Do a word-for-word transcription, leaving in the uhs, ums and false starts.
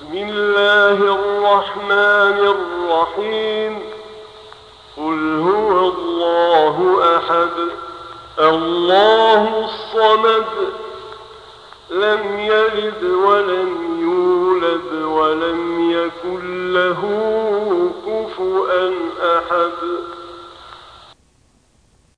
بسم الله الرحمن الرحيم. قل هو الله أحد الله الصمد لم يلد ولم يولد ولم يكن له كفوا أحد.